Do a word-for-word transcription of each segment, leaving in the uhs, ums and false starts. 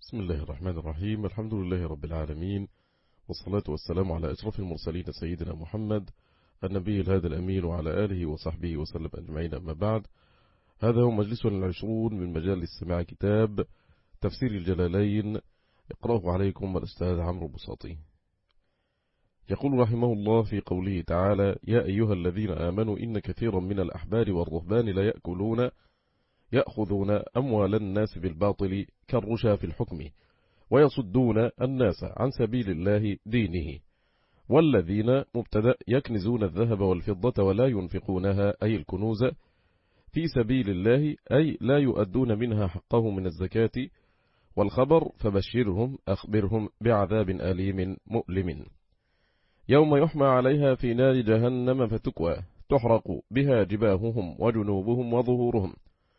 بسم الله الرحمن الرحيم. الحمد لله رب العالمين، والصلاة والسلام على أشرف المرسلين سيدنا محمد النبي الهادي الأمين وعلى آله وصحبه وسلم أجمعين. أما بعد، هذا هو مجلسنا العشرون من مجال سماع كتاب تفسير الجلالين، يقرأه عليكم الأستاذ عمرو بساطي. يقول رحمه الله في قوله تعالى: يا أيها الذين آمنوا إن كثيرا من الأحبار والرهبان لا يأكلون يأخذون أموال الناس بالباطل كالرشا في الحكم ويصدون الناس عن سبيل الله دينه، والذين مبتدأ يكنزون الذهب والفضة ولا ينفقونها أي الكنوز في سبيل الله، أي لا يؤدون منها حقه من الزكاة والخبر، فبشرهم أخبرهم بعذاب أليم مؤلم يوم يحمى عليها في نار جهنم فتكوى تحرق بها جباههم وجنوبهم وظهورهم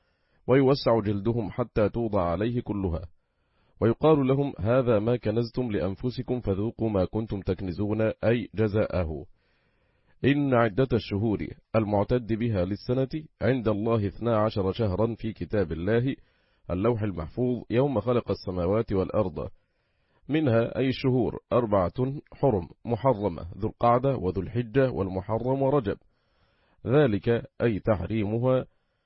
ويوسع جلدهم حتى توضع عليه كلها، ويقال لهم هذا ما كنزتم لأنفسكم فذوقوا ما كنتم تكنزون أي جزاءه. إن عدة الشهور المعتد بها للسنة عند الله اثنا عشر شهرا في كتاب الله اللوح المحفوظ يوم خلق السماوات والأرض، منها أي الشهور أربعة حرم محرمة ذو القعدة وذو الحجة والمحرم ورجب، ذلك أي تحريمها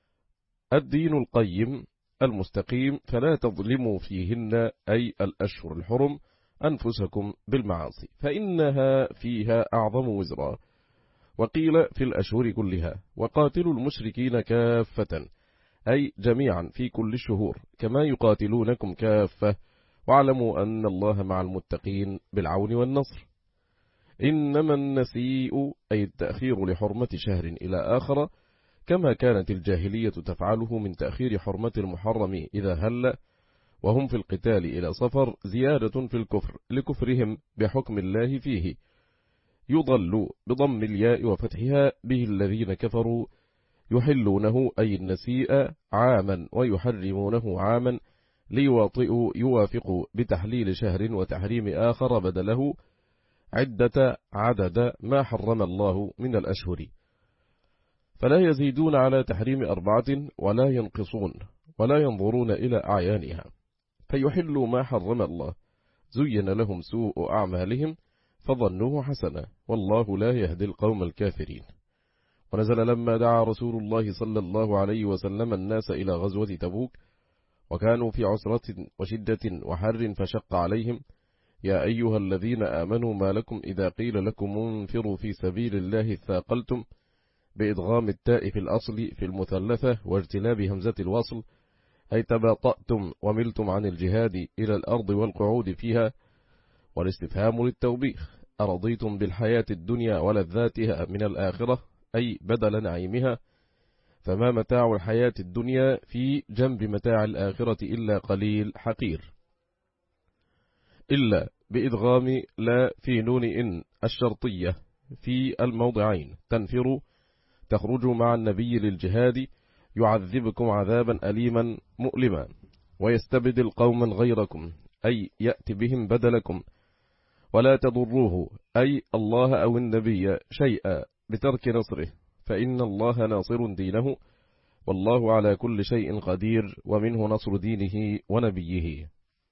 الدين القيم المستقيم، فلا تظلموا فيهن أي الأشهر الحرم أنفسكم بالمعاصي فإنها فيها أعظم وزرا. وقيل في الأشهر كلها وقاتلوا المشركين كافة أي جميعا في كل الشهور كما يقاتلونكم كافة، واعلموا أن الله مع المتقين بالعون والنصر. إنما النسيء أي التأخير لحرمة شهر إلى آخر، كما كانت الجاهلية تفعله من تأخير حرمة المحرم إذا هل وهم في القتال إلى صفر، زيادة في الكفر لكفرهم بحكم الله فيه. يضل بضم الياء وفتحها به الذين كفروا يحلونه أي النسيء عاما ويحرمونه عاما، ليواطئوا يوافقوا بتحليل شهر وتحريم آخر بدله عدة عدد ما حرم الله من الأشهر، فلا يزيدون على تحريم أربعة ولا ينقصون ولا ينظرون إلى أعيانها، فيحلوا ما حرم الله. زين لهم سوء أعمالهم فظنوه حسنا، والله لا يهدي القوم الكافرين. ونزل لما دعا رسول الله صلى الله عليه وسلم الناس إلى غزوة تبوك، وكانوا في عسرة وشدة وحر فشق عليهم: يا أيها الذين آمنوا ما لكم إذا قيل لكم انفروا في سبيل الله اثاقلتم، بإدغام التاء في الأصل في المثلثة واجتناب همزة الوصل، أي تباطأتم وملتم عن الجهاد إلى الأرض والقعود فيها. والاستفهام للتوبيخ: أرضيتم بالحياة الدنيا ولذاتها من الآخرة أي بدل نعيمها، فما متاع الحياة الدنيا في جنب متاع الآخرة إلا قليل حقير. إلا بإدغام لا في نون إن الشرطية في الموضعين: تنفروا تخرجوا مع النبي للجهاد يعذبكم عذابا أليما مؤلما، ويستبدل قوما غيركم أي يأتي بهم بدلكم، ولا تضروه أي الله أو النبي شيئا بترك نصره، فإن الله ناصر دينه، والله على كل شيء قدير، ومنه نصر دينه ونبيه.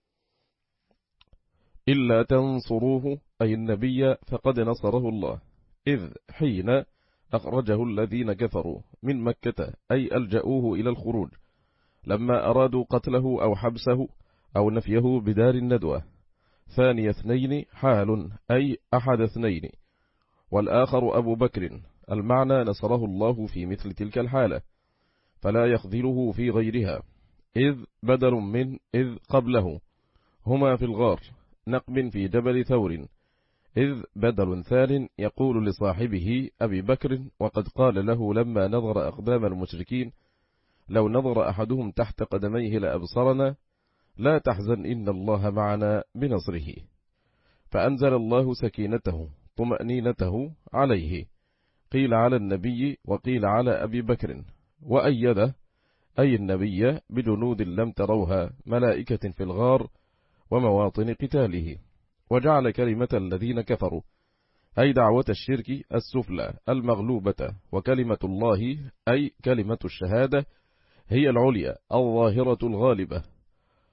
إلا تنصروه أي النبي فقد نصره الله، إذ حين أخرجه الذين كفروا من مكة أي ألجأوه إلى الخروج لما أرادوا قتله أو حبسه أو نفيه بدار الندوة. ثاني اثنين حال أي أحد اثنين، والآخر أبو بكر، المعنى نصره الله في مثل تلك الحالة فلا يخذله في غيرها، إذ بدل من إذ قبله، هما في الغار نقب في جبل ثور، إذ بدل ثان يقول لصاحبه أبي بكر، وقد قال له لما نظر أقدام المشركين: لو نظر أحدهم تحت قدميه لأبصرنا، لا تحزن إن الله معنا بنصره. فأنزل الله سكينته طمأنينته عليه، قيل على النبي وقيل على أبي بكر، وأيده أي النبي بجنود لم تروها ملائكة في الغار ومواطن قتاله، وجعل كلمة الذين كفروا أي دعوة الشرك السفلى المغلوبة، وكلمة الله أي كلمة الشهادة هي العليا الظاهرة الغالبة،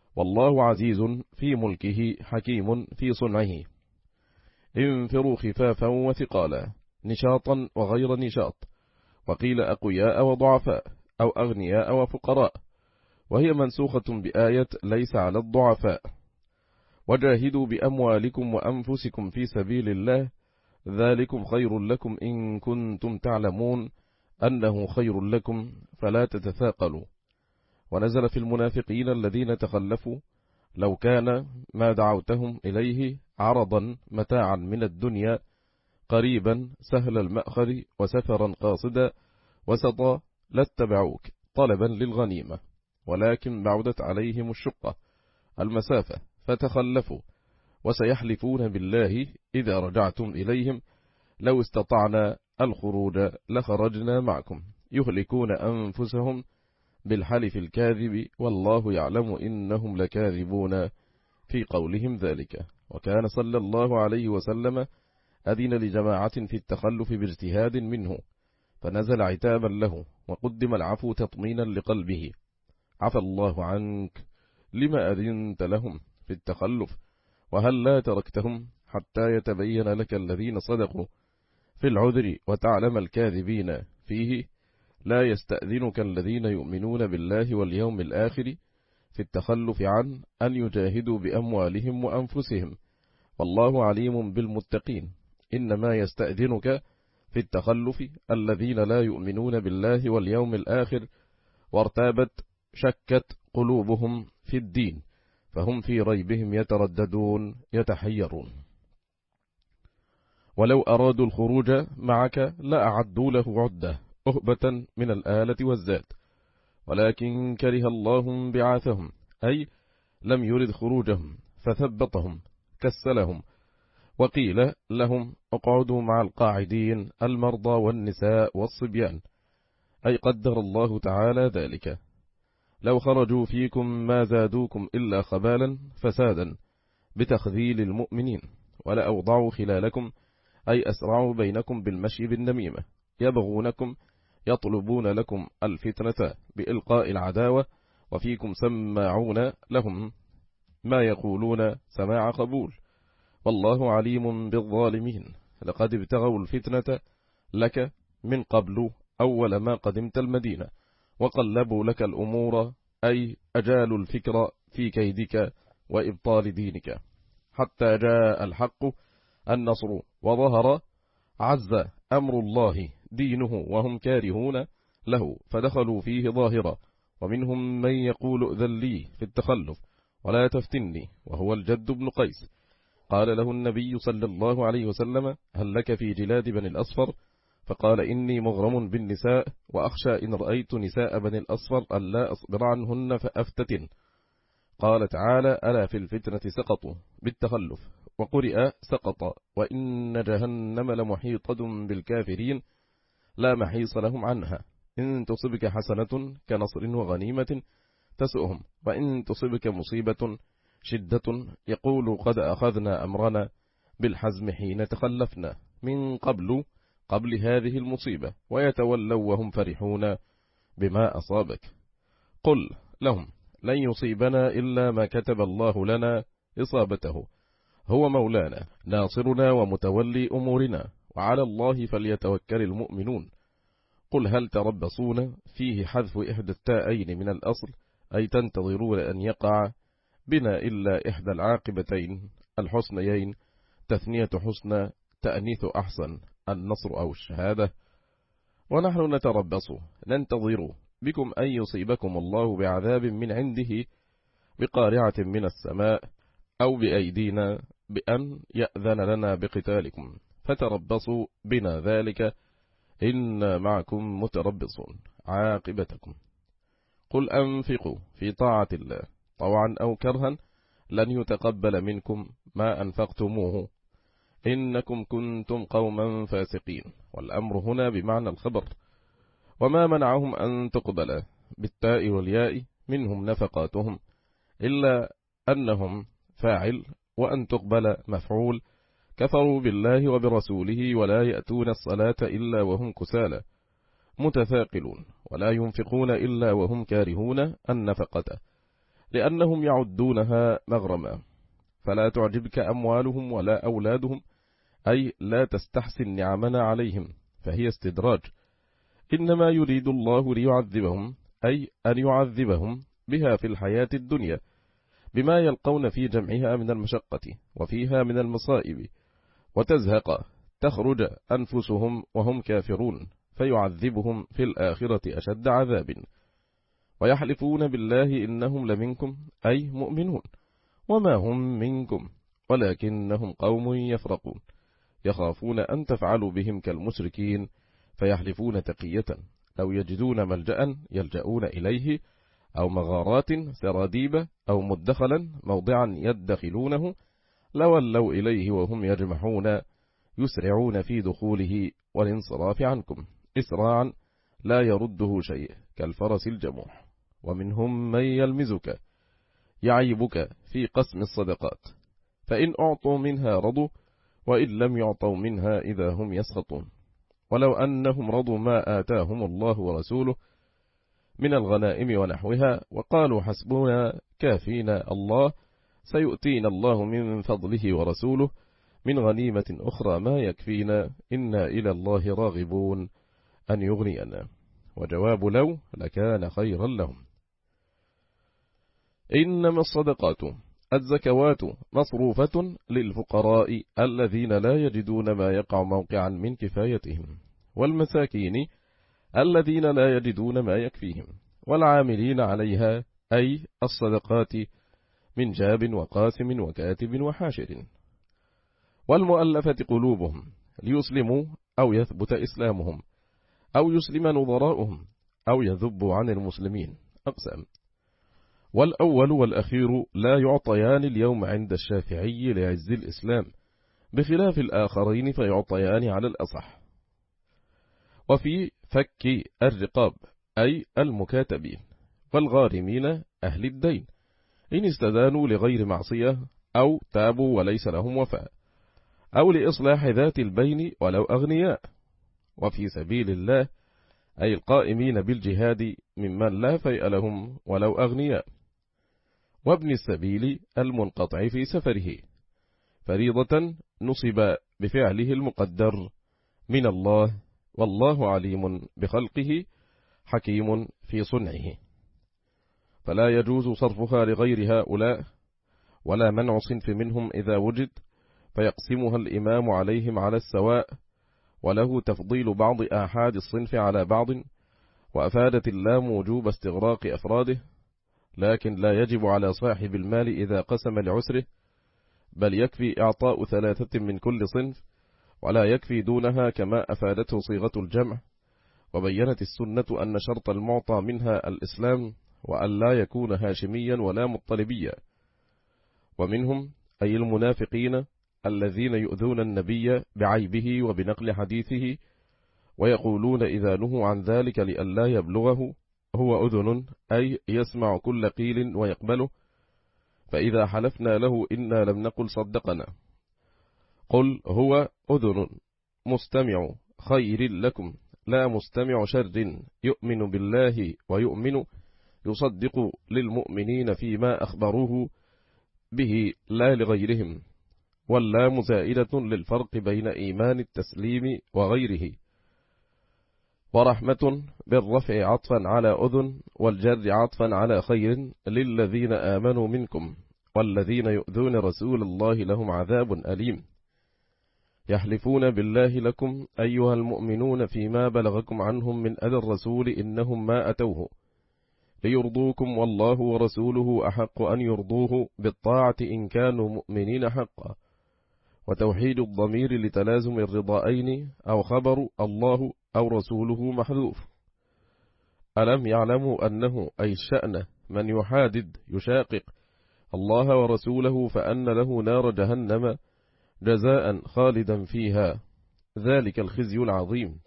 والله عزيز في ملكه حكيم في صنعه. انفروا خفافا وثقالا، نشاطا وغير نشاط، وقيل أقوياء وضعفاء، أو أغنياء وفقراء، وهي منسوخة بآية ليس على الضعفاء. وجاهدوا بأموالكم وأنفسكم في سبيل الله، ذلكم خير لكم إن كنتم تعلمون أنه خير لكم فلا تتثاقلوا. ونزل في المنافقين الذين تخلفوا لو كان ما دعوتهم إليه عرضا متاعا من الدنيا قريبا سهل المأخذ وسفرا قاصدا وسطا لاتبعوك طلبا للغنيمة، ولكن بعدت عليهم الشقة المسافة فتخلفوا، وسيحلفون بالله إذا رجعتم إليهم لو استطعنا الخروج لخرجنا معكم، يهلكون أنفسهم بالحلف الكاذب والله يعلم إنهم لكاذبون في قولهم ذلك. وكان صلى الله عليه وسلم أذن لجماعة في التخلف باجتهاد منه، فنزل عتابا له، وقدم العفو تطمينا لقلبه. عفى الله عنك لما أذنت لهم في التخلف، وهل لا تركتهم حتى يتبين لك الذين صدقوا في العذر وتعلم الكاذبين فيه. لا يستأذنك الذين يؤمنون بالله واليوم الآخر في التخلف عن أن يجاهدوا بأموالهم وأنفسهم، والله عليم بالمتقين. إنما يستأذنك في التخلف الذين لا يؤمنون بالله واليوم الآخر وارتابت شكت قلوبهم في الدين، فهم في ريبهم يترددون يتحيرون. ولو أرادوا الخروج معك لأعدوا له عدة أهبة من الآلة والزاد، ولكن كره الله بعاثهم، أي لم يرد خروجهم فثبطهم كسلهم. وقيل لهم اقعدوا مع القاعدين المرضى والنساء والصبيان، أي قدر الله تعالى ذلك. لو خرجوا فيكم ما زادوكم إلا خبالا فسادا بتخذيل المؤمنين، ولأوضعوا خلالكم، أي أسرعوا بينكم بالمشي بالنميمة، يبغونكم يطلبون لكم الفتنة بإلقاء العداوة، وفيكم سماعون لهم ما يقولون سماع قبول، والله عليم بالظالمين. لقد ابتغوا الفتنة لك من قبل أول ما قدمت المدينة، وقلبوا لك الأمور، أي أجالوا الفكر في كيدك وإبطال دينك، حتى جاء الحق النصر وظهر عز أمر الله دينه وهم كارهون له، فدخلوا فيه ظاهرا. ومنهم من يقول ائذن لي في التخلف ولا تفتني، وهو الجد بن قيس. قال له النبي صلى الله عليه وسلم هل لك في جلاد بني الأصفر؟ فقال إني مغرم بالنساء، وأخشى إن رأيت نساء بني الأصفر ألا أصبر عنهن فأفتتن. قال تعالى ألا في الفتنة سقطوا بالتخلف، وقرئ سقط وإن جهنم لمحيطة بالكافرين لا محيص لهم عنها. إن تصبك حسنة كنصر وغنيمة تسؤهم، وإن تصبك مصيبة شدة يقول قد أخذنا أمرنا بالحزم حين تخلفنا من قبل قبل هذه المصيبة، ويتولوا وهم فرحون بما أصابك. قل لهم لن يصيبنا إلا ما كتب الله لنا إصابته، هو مولانا ناصرنا ومتولي أمورنا، وعلى الله فليتوكل المؤمنون. قل هل تربصون فيه حذف إحدى التاءين من الأصل، أي تنتظرون أن يقع بنا إلا إحدى العاقبتين الحسنيين، تثنية حسنى تأنيث أحسن، النصر أو الشهادة. ونحن نتربص ننتظر بكم أن يصيبكم الله بعذاب من عنده بقارعة من السماء أو بأيدينا بأن يأذن لنا بقتالكم، فتربصوا بنا ذلك إن معكم متربصون عاقبتكم. قل أنفقوا في طاعة الله طوعا أو كرها لن يتقبل منكم ما أنفقتموه إنكم كنتم قوما فاسقين، والأمر هنا بمعنى الخبر. وما منعهم أن تقبل بالتاء والياء منهم نفقاتهم إلا أنهم فاعل، وأن تقبل مفعول، كفروا بالله وبرسوله ولا يأتون الصلاة إلا وهم كسالى متثاقلون، ولا ينفقون إلا وهم كارهون النفقة، لأنهم يعدونها مغرما. فلا تعجبك أموالهم ولا أولادهم، أي لا تستحسن نعمنا عليهم، فهي استدراج. إنما يريد الله ليعذبهم، أي أن يعذبهم بها في الحياة الدنيا بما يلقون في جمعها من المشقة وفيها من المصائب، وتزهق تخرج أنفسهم وهم كافرون، فيعذبهم في الآخرة أشد عذاب. ويحلفون بالله إنهم لمنكم، أي مؤمنون، وما هم منكم ولكنهم قوم يفرقون، يخافون أن تفعلوا بهم كالمشركين، فيحلفون تقية لو يجدون ملجأ يلجؤون إليه، أو مغارات سراديب، أو مدخلا موضعا يدخلونه، لولوا إليه وهم يجمحون، يسرعون في دخوله والانصراف عنكم إسراعا لا يرده شيء كالفرس الجموح. ومنهم من يلمزك يعيبك في قسم الصدقات، فإن أعطوا منها رضوا، وإن لم يعطوا منها إذا هم يسخطون. ولو أنهم رضوا ما آتاهم الله ورسوله من الغنائم ونحوها، وقالوا حسبنا كافينا الله، سيؤتينا الله من فضله ورسوله من غنيمة أخرى ما يكفينا، إنا إلى الله راغبون أن يغنينا. وجواب لو لكان خيرا لهم. إنما الصدقات الزكوات مصروفة للفقراء الذين لا يجدون ما يقع موقعا من كفايتهم، والمساكين الذين لا يجدون ما يكفيهم، والعاملين عليها، أي الصدقات من جاب وقاسم وكاتب وحاشر، والمؤلفة قلوبهم ليسلموا أو يثبت إسلامهم، أو يسلم نظراؤهم، أو يذبوا عن المسلمين. أقسام. والأول والأخير لا يعطيان اليوم عند الشافعي لعز الإسلام، بخلاف الآخرين فيعطيان على الأصح. وفي فك الرقاب، أي المكاتبين، والغارمين أهل الدين إن استدانوا لغير معصية، أو تابوا وليس لهم وفاء، أو لإصلاح ذات البين ولو أغنياء. وفي سبيل الله، أي القائمين بالجهاد ممن لا فيء لهم ولو أغنياء. وابن السبيل المنقطع في سفره، فريضة نصب بفعله المقدر من الله، والله عليم بخلقه حكيم في صنعه. فلا يجوز صرفها لغير هؤلاء، ولا منع صنف منهم إذا وجد، فيقسمها الإمام عليهم على السواء، وله تفضيل بعض آحاد الصنف على بعض. وأفادت اللام وجوب استغراق أفراده، لكن لا يجب على صاحب المال إذا قسم لعسره، بل يكفي إعطاء ثلاثة من كل صنف، ولا يكفي دونها كما أفادته صيغة الجمع. وبينت السنة أن شرط المعطى منها الإسلام، وأن لا يكون هاشميا ولا مطلبيا. ومنهم أي المنافقين الذين يؤذون النبي بعيبه وبنقل حديثه، ويقولون إذا نهوا عن ذلك لئلا يبلغه هو أذن، أي يسمع كل قيل ويقبله، فإذا حلفنا له إنا لم نقل صدقنا. قل هو أذن مستمع خير لكم، لا مستمع شر، يؤمن بالله ويؤمن، يصدق للمؤمنين فيما أخبروه به لا لغيرهم. واللام زائدة للفرق بين إيمان التسليم وغيره. ورحمة بالرفع عطفا على أذن، والجر عطفا على خير، للذين آمنوا منكم، والذين يؤذون رسول الله لهم عذاب أليم. يحلفون بالله لكم أيها المؤمنون فيما بلغكم عنهم من أذى الرسول إنهم ما أتوه ليرضوكم، والله ورسوله أحق أن يرضوه بالطاعة إن كانوا مؤمنين حقا. وتوحيد الضمير لتلازم الرضائين، أو خبر الله أو رسوله محذوف. ألم يعلموا أنه أي الشأن من يحادد يشاقق الله ورسوله فأن له نار جهنم جزاء خالدا فيها، ذلك الخزي العظيم.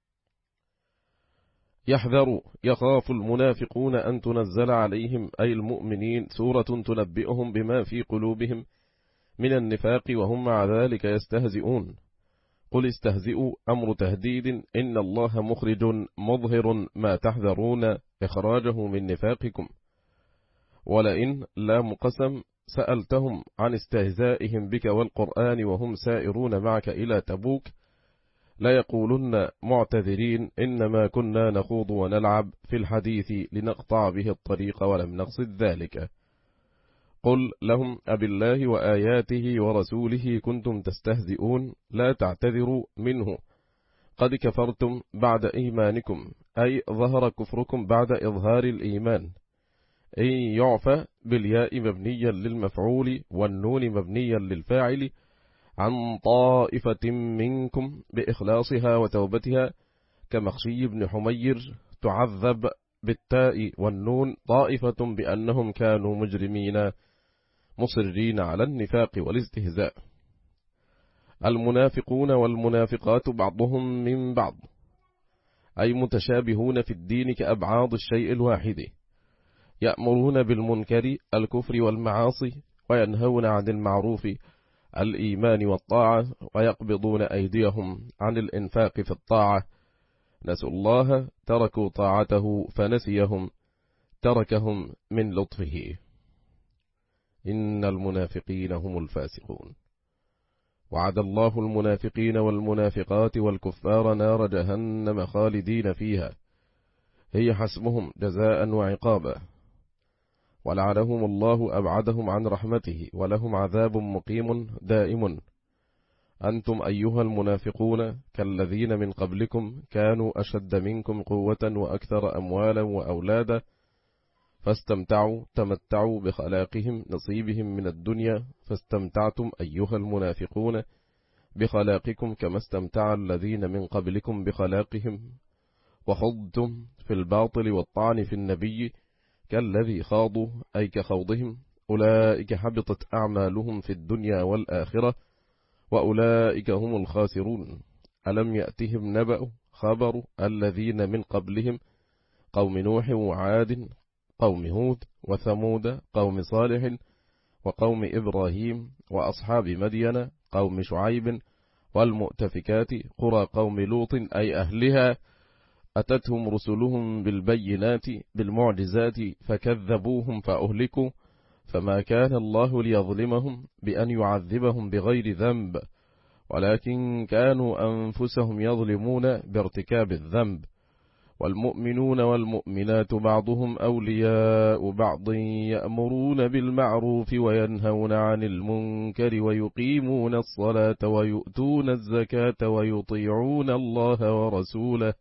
يحذر يخاف المنافقون أن تنزل عليهم أي المؤمنين سورة تنبئهم بما في قلوبهم من النفاق وهم مع ذلك يستهزئون. قل استهزئوا أمر تهديد، إن الله مخرج مظهر ما تحذرون إخراجه من نفاقكم. ولئن لام قسم سألتهم عن استهزائهم بك والقرآن وهم سائرون معك إلى تبوك ليقولن معتذرين إنما كنا نخوض ونلعب في الحديث لنقطع به الطريق ولم نقصد ذلك. قل لهم أبالله وآياته ورسوله كنتم تستهزئون لا تعتذروا منه قد كفرتم بعد إيمانكم، أي ظهر كفركم بعد إظهار الإيمان. إن يعفى بالياء مبنيا للمفعول والنون مبنيا للفاعل عن طائفة منكم بإخلاصها وتوبتها كمخشي بن حمير تعذب بالتاء والنون طائفة بأنهم كانوا مجرمين مصرين على النفاق والاستهزاء. المنافقون والمنافقات بعضهم من بعض، أي متشابهون في الدين كأبعاض الشيء الواحد، يأمرون بالمنكر الكفر والمعاصي وينهون عن المعروف الإيمان والطاعة ويقبضون أيديهم عن الإنفاق في الطاعة. نسوا الله تركوا طاعته فنسيهم تركهم من لطفه. إن المنافقين هم الفاسقون. وعد الله المنافقين والمنافقات والكفار نار جهنم خالدين فيها هي حسبهم جزاء وعقابا، ولعنهم الله أبعدهم عن رحمته ولهم عذاب مقيم دائم. أنتم أيها المنافقون كالذين من قبلكم كانوا أشد منكم قوة وأكثر أموالا وأولادا فاستمتعوا تمتعوا بخلاقهم نصيبهم من الدنيا، فاستمتعتم أيها المنافقون بخلاقكم كما استمتع الذين من قبلكم بخلاقهم، وخضتم في الباطل والطعن في النبي كالذي خاضوا أي كخوضهم. أولئك حبطت أعمالهم في الدنيا والآخرة وأولئك هم الخاسرون. ألم يأتهم نبأ خبر الذين من قبلهم قوم نوح وعاد قوم هود وثمود قوم صالح وقوم إبراهيم وأصحاب مدين قوم شعيب والمؤتفكات قرى قوم لوط أي أهلها أتتهم رسلهم بالبينات بالمعجزات فكذبوهم فأهلكوا، فما كان الله ليظلمهم بأن يعذبهم بغير ذنب ولكن كانوا أنفسهم يظلمون بارتكاب الذنب. والمؤمنون والمؤمنات بعضهم أولياء بعض يأمرون بالمعروف وينهون عن المنكر ويقيمون الصلاة ويؤتون الزكاة ويطيعون الله ورسوله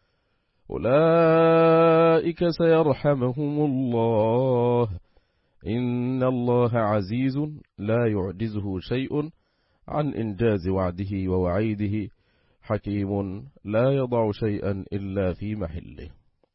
أولئك سيرحمهم الله إن الله عزيز لا يعجزه شيء عن إنجاز وعده ووعيده حكيم لا يضع شيئا إلا في محله.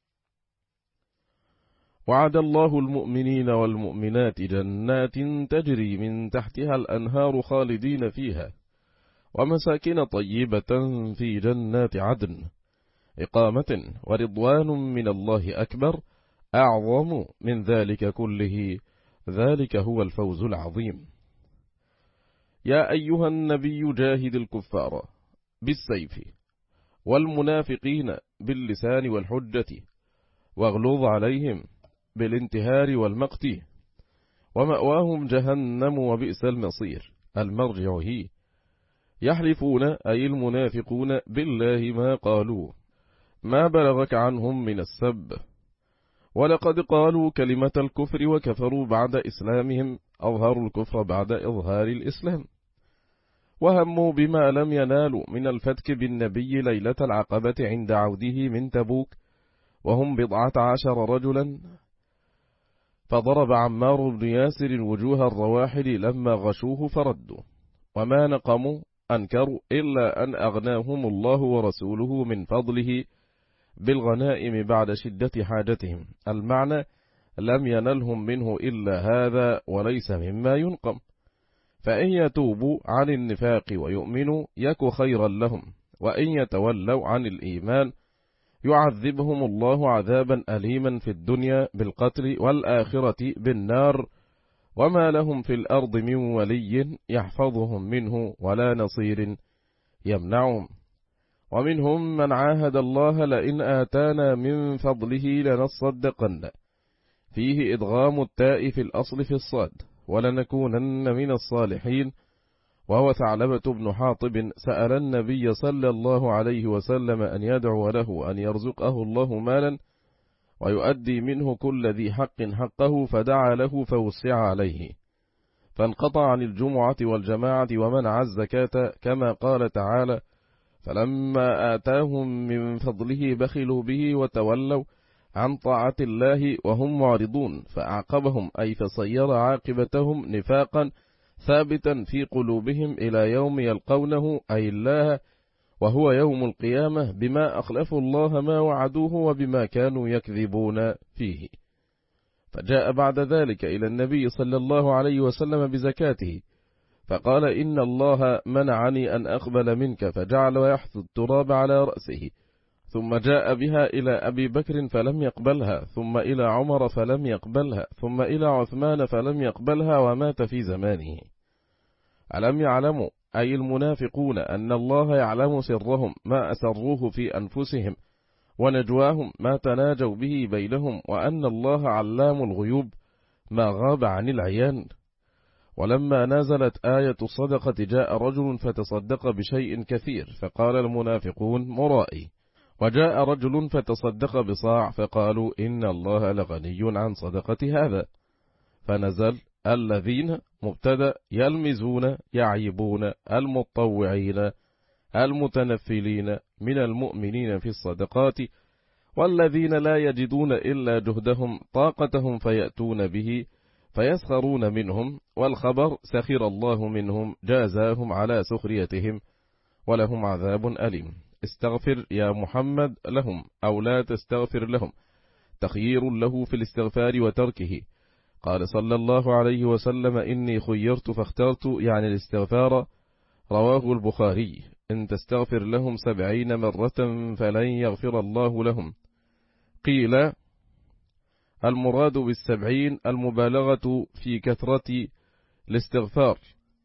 وعد الله المؤمنين والمؤمنات جنات تجري من تحتها الأنهار خالدين فيها ومساكن طيبة في جنات عدن إقامة ورضوان من الله أكبر أعظم من ذلك كله ذلك هو الفوز العظيم. يا أيها النبي جاهد الكفار بالسيف والمنافقين باللسان والحجة واغلظ عليهم بالانتهار والمقت ومأواهم جهنم وبئس المصير. المرجع هي يحلفون أي المنافقون بالله ما قالوا ما بلغك عنهم من السب، ولقد قالوا كلمة الكفر وكفروا بعد إسلامهم أظهروا الكفر بعد إظهار الإسلام، وهموا بما لم ينالوا من الفتك بالنبي ليلة العقبة عند عوده من تبوك وهم بضعة عشر رجلا، فضرب عمار بن ياسر وجوه الرواحل لما غشوه فردوا، وما نقموا أنكروا إلا أن أغناهم الله ورسوله من فضله بالغنائم بعد شدة حاجتهم. المعنى لم ينلهم منه إلا هذا وليس مما ينقم، فإن يتوبوا عن النفاق ويؤمنوا يك خيرا لهم، وإن يتولوا عن الإيمان يعذبهم الله عذابا أليما في الدنيا بالقتل والآخرة بالنار، وما لهم في الأرض من ولي يحفظهم منه ولا نصير يمنعهم. ومنهم من عاهد الله لئن آتانا من فضله لنصدقن فيه إدغام التاء في الأصل في الصاد ولنكونن من الصالحين. وهو ثعلبة بن حاطب سأل النبي صلى الله عليه وسلم أن يدعو له أن يرزقه الله مالا ويؤدي منه كل ذي حق حقه، فدعا له فوسع عليه، فانقطع عن الجمعة والجماعة ومنع الزكاة، كما قال تعالى: فلما آتاهم من فضله بخلوا به وتولوا عن طاعة الله وهم معرضون، فأعقبهم أي فصير عاقبتهم نفاقا ثابتا في قلوبهم إلى يوم يلقونه أي الله، وهو يوم القيامة، بما أخلفوا الله ما وعدوه وبما كانوا يكذبون فيه. فجاء بعد ذلك إلى النبي صلى الله عليه وسلم بزكاته، فقال: إن الله منعني أن أقبل منك، فجعل يحث التراب على رأسه، ثم جاء بها إلى أبي بكر فلم يقبلها، ثم إلى عمر فلم يقبلها، ثم إلى عثمان فلم يقبلها، ومات في زمانه. ألم يعلموا أي المنافقون أن الله يعلم سرهم ما أسروه في أنفسهم ونجواهم ما تناجوا به بينهم، وأن الله علام الغيوب ما غاب عن العيان. ولما نزلت آية الصدقة جاء رجل فتصدق بشيء كثير، فقال المنافقون: مرائي. وجاء رجل فتصدق بصاع، فقالوا: إن الله لغني عن صدقة هذا. فنزل: الذين مبتدأ يلمزون يعيبون المتطوعين المتنفلين من المؤمنين في الصدقات، والذين لا يجدون إلا جهدهم طاقتهم فيأتون به فيسخرون منهم، والخبر: سخر الله منهم جازاهم على سخريتهم ولهم عذاب أليم. استغفر يا محمد لهم أو لا تستغفر لهم، تخيير له في الاستغفار وتركه. قال صلى الله عليه وسلم: إني خيرت فاخترت، يعني الاستغفار. رواه البخاري: إن تستغفر لهم سبعين مرة فلن يغفر الله لهم. قيل: المراد بالسبعين المبالغة في كثرة الاستغفار.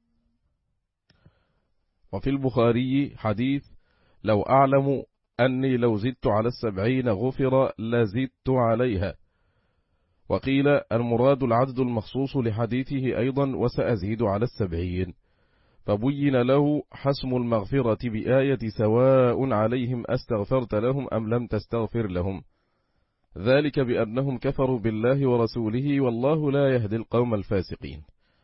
وفي البخاري حديث: لو أعلم أني لو زدت على السبعين غفر لزدت عليها. وقيل: المراد العدد المخصوص لحديثه أيضا: وسأزيد على السبعين. فبين له حسم المغفرة بآية: سواء عليهم أستغفرت لهم أم لم تستغفر لهم، ذلك بأنهم كفروا بالله ورسوله، والله لا يهدي القوم الفاسقين.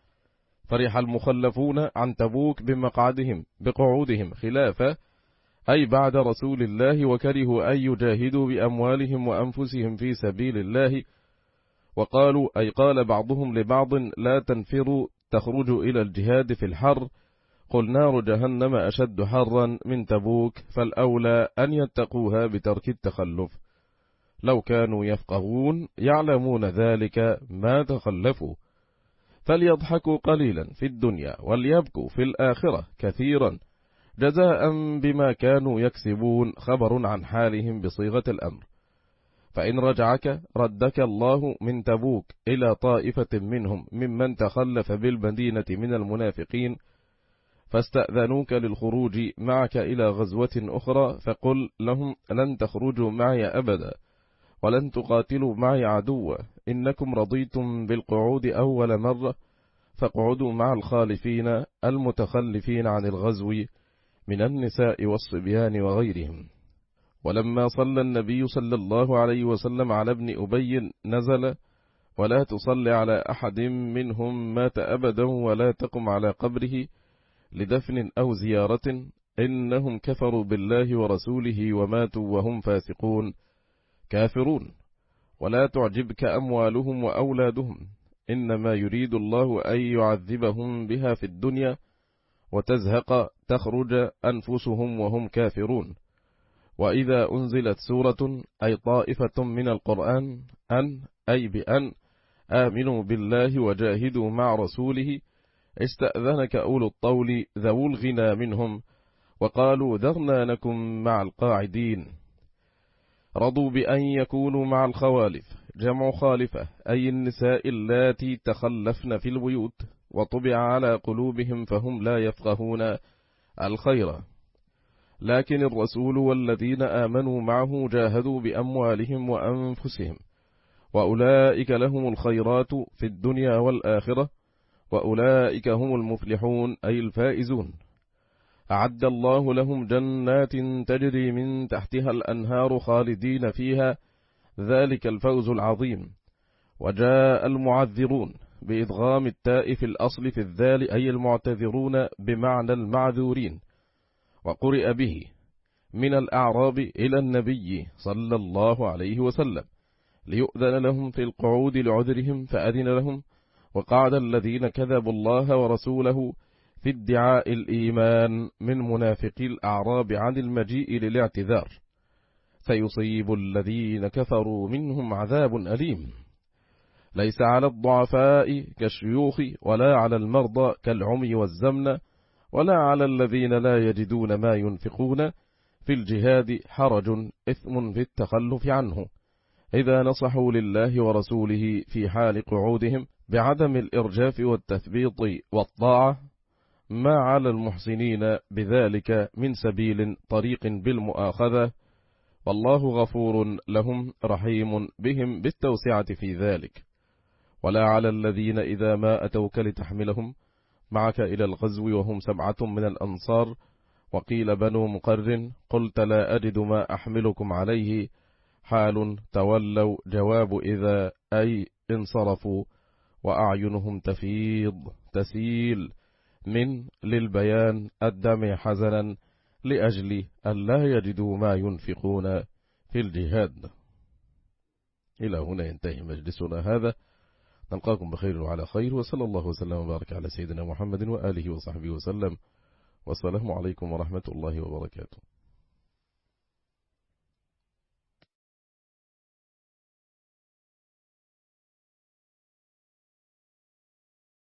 فرح المخلفون عن تبوك بمقعدهم بقعودهم خلافه، أي بعد رسول الله، وكرهوا أن يجاهدوا بأموالهم وأنفسهم في سبيل الله، وقالوا أي قال بعضهم لبعض: لا تنفروا تخرجوا إلى الجهاد في الحر، قل نار جهنم أشد حرا من تبوك، فالأولى أن يتقوها بترك التخلف. لو كانوا يفقهون يعلمون ذلك ما تخلفوا، فليضحكوا قليلا في الدنيا وليبكوا في الآخرة كثيرا، جزاء بما كانوا يكسبون. خبر عن حالهم بصيغة الأمر. فإن رجعك ردك الله من تبوك إلى طائفة منهم ممن تخلف بالمدينة من المنافقين، فاستأذنوك للخروج معك إلى غزوة أخرى، فقل لهم: لن تخرجوا معي أبدا، ولن تقاتلوا معي عدوا، إنكم رضيتم بالقعود أول مرة، فاقعدوا مع الخالفين المتخلفين عن الغزو من النساء والصبيان وغيرهم. ولما صلى النبي صلى الله عليه وسلم على ابن أبي نزل: ولا تصل على أحد منهم مات أبدا ولا تقم على قبره لدفن أو زيارة، إنهم كفروا بالله ورسوله وماتوا وهم فاسقون كافرون. ولا تعجبك أموالهم وأولادهم، إنما يريد الله أن يعذبهم بها في الدنيا وتزهق تخرج أنفسهم وهم كافرون. وإذا أنزلت سورة أي طائفة من القرآن أن أي بأن آمنوا بالله وجاهدوا مع رسوله، استأذنك أولو الطول ذو الغنى منهم، وقالوا ذرنا نكن مع القاعدين. رضوا بأن يكونوا مع الخوالف، جمع خالفة أي النساء اللاتي تخلفن في البيوت، وطبع على قلوبهم فهم لا يفقهون الخير. لكن الرسول والذين آمنوا معه جاهدوا بأموالهم وأنفسهم، وأولئك لهم الخيرات في الدنيا والآخرة، وأولئك هم المفلحون أي الفائزون. أعد الله لهم جنات تجري من تحتها الأنهار خالدين فيها، ذلك الفوز العظيم. وجاء المعذرون بإدغام التاء في الأصل في الذال أي المعتذرون بمعنى المعذورين، وقرئ به من الأعراب إلى النبي صلى الله عليه وسلم ليؤذن لهم في القعود لعذرهم فأذن لهم، وقعد الذين كذبوا الله ورسوله في ادعاء الإيمان من منافقي الأعراب عن المجيء للاعتذار، سيصيب الذين كفروا منهم عذاب أليم. ليس على الضعفاء كالشيوخ ولا على المرضى كالعمي والزمن ولا على الذين لا يجدون ما ينفقون في الجهاد حرج إثم في التخلف عنه إذا نصحوا لله ورسوله في حال قعودهم بعدم الإرجاف والتثبيط والطاعة، ما على المحسنين بذلك من سبيل طريق بالمؤاخذة، والله غفور لهم رحيم بهم بالتوسعة في ذلك. ولا على الذين إذا ما أتوك لتحملهم معك إلى الغزو وهم سبعة من الأنصار وقيل بنو مقرن قلت لا أجد ما أحملكم عليه حال تولوا جواب إذا أي انصرفوا وأعينهم تفيض تسيل من للبيان الدمع حزنا لأجل أن لا يجدوا ما ينفقون في الجهاد. إلى هنا ينتهي مجلسنا هذا، نلقاكم بخير وعلى خير، وصلى الله وسلم وبارك على سيدنا محمد وآله وصحبه وسلم، والسلام عليكم ورحمة الله وبركاته.